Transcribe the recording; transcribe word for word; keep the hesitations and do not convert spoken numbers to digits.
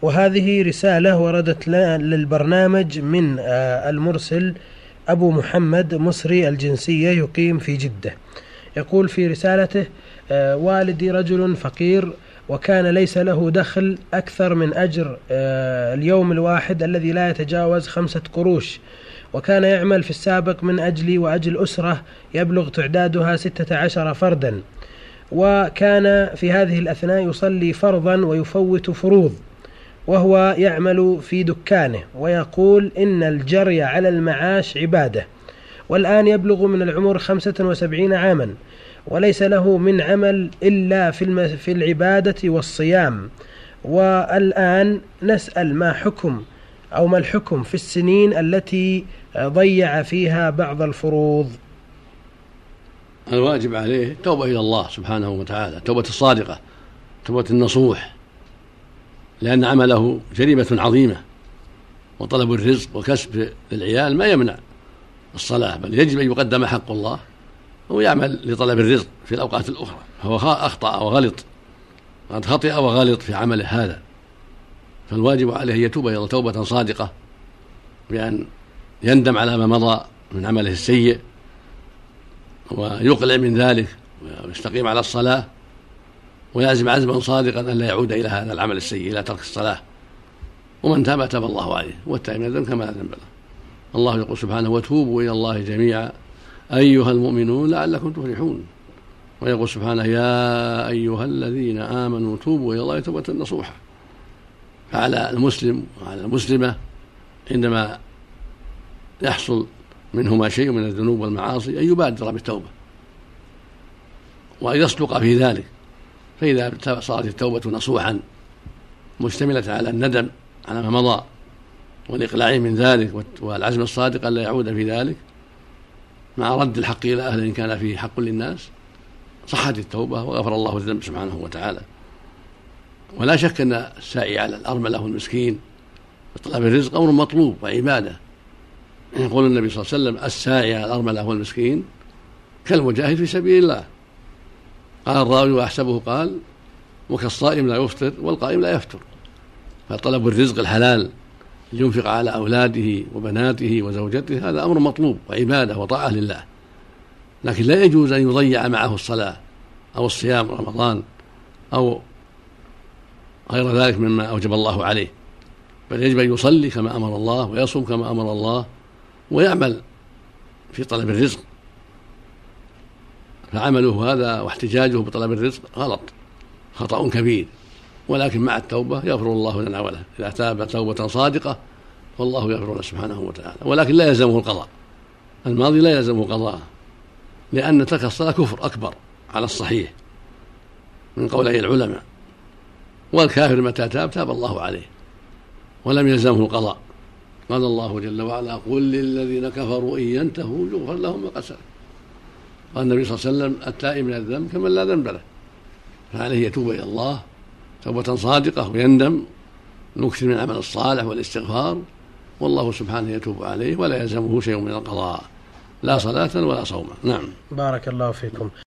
وهذه رسالة وردت للبرنامج من المرسل أبو محمد مصري الجنسية يقيم في جدة. يقول في رسالته: والدي رجل فقير، وكان ليس له دخل أكثر من أجر اليوم الواحد الذي لا يتجاوز خمسة قروش، وكان يعمل في السابق من أجلي وأجل أسرة يبلغ تعدادها ستة عشر فردا، وكان في هذه الأثناء يصلي فرضا ويفوت فروض، وهو يعمل في دكانه، ويقول إن الجري على المعاش عبادة، والآن يبلغ من العمر خمسة وسبعين عاما، وليس له من عمل إلا في, في العبادة والصيام. والآن نسأل ما حكم أو ما الحكم في السنين التي ضيع فيها بعض الفروض؟ الواجب عليه توبة إلى الله سبحانه وتعالى، توبة الصادقة، توبة النصوح، لأن عمله جريمة عظيمة، وطلب الرزق وكسب العيال ما يمنع الصلاة، بل يجب أن يقدم حق الله ويعمل لطلب الرزق في الأوقات الأخرى. هو أخطأ وغلط، قد خطئ وغلط في عمله هذا، فالواجب عليه يتوب إلى الله توبة صادقة بأن يندم على ما مضى من عمله السيء ويقلع من ذلك ويستقيم على الصلاة، ويعزم عزما صادقا أن لا يعود إلى هذا العمل السيء، إلى ترك الصلاة. ومن تاب تاب الله عليه، والتائب من الذنب كما لا ذنب له. الله يقول سبحانه: وتوبوا إلى الله جميعا أيها المؤمنون لعلكم تفلحون. ويقول سبحانه: يا أيها الذين آمنوا توبوا إلى الله توبة نصوحا. فعلى المسلم وعلى المسلمة عندما يحصل منهما شيء من الذنوب والمعاصي أن يبادر بالتوبة وأن يصدق في ذلك، فإذا صارت التوبة نصوحا مشتملة على الندم على ما مضى والإقلاع من ذلك والعزم الصادق أن لا يعود في ذلك، مع رد الحق إلى أهله إن كان فيه حق للناس، صحت التوبة وغفر الله الذنب سبحانه وتعالى. ولا شك أن السعي على الأرملة والمسكين بطلب الرزق أمر مطلوب وعبادة. يقول النبي صلى الله عليه وسلم: الساعي على الأرملة والمسكين كالمجاهد في سبيل الله. قال الراوي وأحسبه قال: وكالصائم لا يفطر والقائم لا يفتر. فطلب الرزق الحلال لينفق على أولاده وبناته وزوجته هذا أمر مطلوب وعبادة وطاعة لله، لكن لا يجوز أن يضيع معه الصلاة أو الصيام رمضان أو غير ذلك مما أوجب الله عليه، بل يجب أن يصلي كما أمر الله ويصوم كما أمر الله ويعمل في طلب الرزق. فعمله هذا واحتجاجه بطلب الرزق غلط، خطأ كبير، ولكن مع التوبة يغفر الله لنا وله إذا تاب توبة صادقة، والله يغفر له سبحانه وتعالى. ولكن لا يلزمه القضاء، الماضي لا يلزمه قضاء، لأن ترك الصلاة كفر أكبر على الصحيح من قولي العلماء، والكافر متى تاب تاب الله عليه ولم يلزمه القضاء. قال الله جل وعلا: قل للذين كفروا إن ينتهوا يغفر لهم ما قد سلف. قال النبي صلى الله عليه وسلم: التائب من الذنب كمن لا ذنب له. فعليه يتوب إلى الله توبة صادقة ويندم، نكثر من العمل الصالح والاستغفار، والله سبحانه يتوب عليه ولا يلزمه شيء من القضاء، لا صلاة ولا صوما. نعم. بارك الله فيكم.